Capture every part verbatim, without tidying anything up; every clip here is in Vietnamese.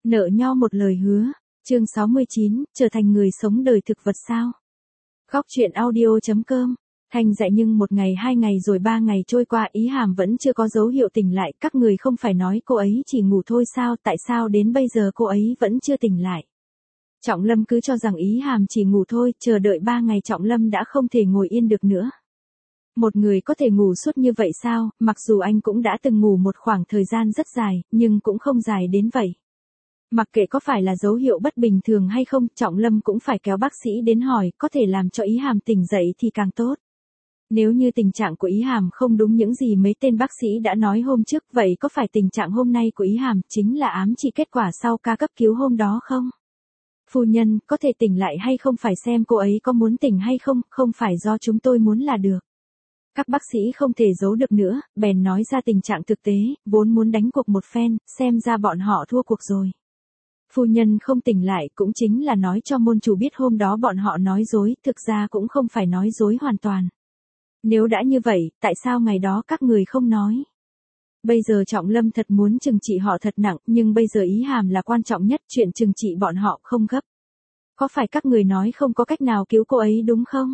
Nợ nho một lời hứa. Chương sáu mươi chín, trở thành người sống đời thực vật sao? Góc truyện audio chấm com. Thanh dạy nhưng một ngày hai ngày rồi ba ngày trôi qua Ý Hàm vẫn chưa có dấu hiệu tỉnh lại. Các người không phải nói cô ấy chỉ ngủ thôi sao? Tại sao đến bây giờ cô ấy vẫn chưa tỉnh lại? Trọng Lâm cứ cho rằng Ý Hàm chỉ ngủ thôi. Chờ đợi ba ngày Trọng Lâm đã không thể ngồi yên được nữa. Một người có thể ngủ suốt như vậy sao? Mặc dù anh cũng đã từng ngủ một khoảng thời gian rất dài, nhưng cũng không dài đến vậy. Mặc kệ có phải là dấu hiệu bất bình thường hay không, Trọng Lâm cũng phải kéo bác sĩ đến hỏi, có thể làm cho Ý Hàm tỉnh dậy thì càng tốt. Nếu như tình trạng của Ý Hàm không đúng những gì mấy tên bác sĩ đã nói hôm trước, vậy có phải tình trạng hôm nay của Ý Hàm chính là ám chỉ kết quả sau ca cấp cứu hôm đó không? Phu nhân, có thể tỉnh lại hay không phải xem cô ấy có muốn tỉnh hay không, không phải do chúng tôi muốn là được. Các bác sĩ không thể giấu được nữa, bèn nói ra tình trạng thực tế, vốn muốn đánh cuộc một phen, xem ra bọn họ thua cuộc rồi. Phu nhân không tỉnh lại cũng chính là nói cho môn chủ biết hôm đó bọn họ nói dối, thực ra cũng không phải nói dối hoàn toàn. Nếu đã như vậy, tại sao ngày đó các người không nói? Bây giờ Trọng Lâm thật muốn trừng trị họ thật nặng, nhưng bây giờ Ý Hàm là quan trọng nhất, chuyện trừng trị bọn họ không gấp. Có phải các người nói không có cách nào cứu cô ấy đúng không?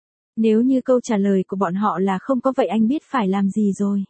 Nếu như câu trả lời của bọn họ là không có vậy anh biết phải làm gì rồi.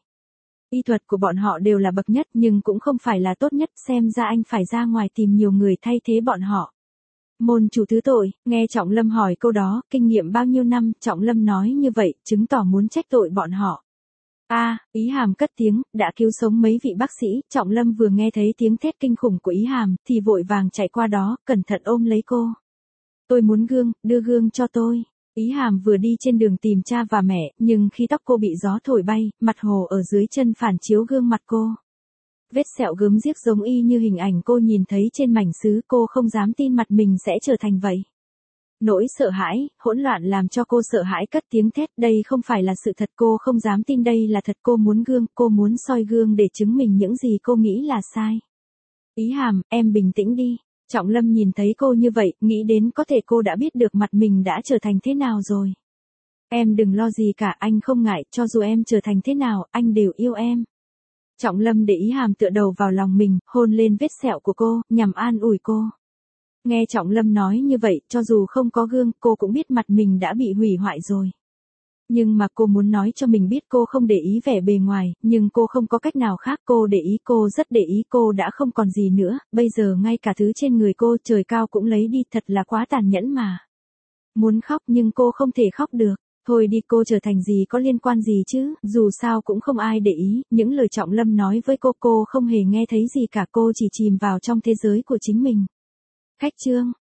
Y thuật của bọn họ đều là bậc nhất nhưng cũng không phải là tốt nhất, xem ra anh phải ra ngoài tìm nhiều người thay thế bọn họ. Môn chủ thứ tội, nghe Trọng Lâm hỏi câu đó, kinh nghiệm bao nhiêu năm, Trọng Lâm nói như vậy, chứng tỏ muốn trách tội bọn họ. A, à, Ý Hàm cất tiếng, đã cứu sống mấy vị bác sĩ, Trọng Lâm vừa nghe thấy tiếng thét kinh khủng của Ý Hàm, thì vội vàng chạy qua đó, cẩn thận ôm lấy cô. Tôi muốn gương, đưa gương cho tôi. Ý Hàm vừa đi trên đường tìm cha và mẹ, nhưng khi tóc cô bị gió thổi bay, mặt hồ ở dưới chân phản chiếu gương mặt cô. Vết sẹo gớm ghiếc giống y như hình ảnh cô nhìn thấy trên mảnh sứ, cô không dám tin mặt mình sẽ trở thành vậy. Nỗi sợ hãi, hỗn loạn làm cho cô sợ hãi cất tiếng thét, đây không phải là sự thật, cô không dám tin đây là thật, cô muốn gương, cô muốn soi gương để chứng minh những gì cô nghĩ là sai. Ý Hàm, em bình tĩnh đi. Trọng Lâm nhìn thấy cô như vậy, nghĩ đến có thể cô đã biết được mặt mình đã trở thành thế nào rồi. Em đừng lo gì cả, anh không ngại, cho dù em trở thành thế nào, anh đều yêu em. Trọng Lâm để Ý Hàm tựa đầu vào lòng mình, hôn lên vết sẹo của cô, nhằm an ủi cô. Nghe Trọng Lâm nói như vậy, cho dù không có gương, cô cũng biết mặt mình đã bị hủy hoại rồi. Nhưng mà cô muốn nói cho mình biết cô không để ý vẻ bề ngoài, nhưng cô không có cách nào khác, cô để ý, cô rất để ý, cô đã không còn gì nữa, bây giờ ngay cả thứ trên người cô trời cao cũng lấy đi, thật là quá tàn nhẫn mà. Muốn khóc nhưng cô không thể khóc được, thôi đi, cô trở thành gì có liên quan gì chứ, dù sao cũng không ai để ý, những lời Trọng Lâm nói với cô cô không hề nghe thấy gì cả, cô chỉ chìm vào trong thế giới của chính mình. Khách chương.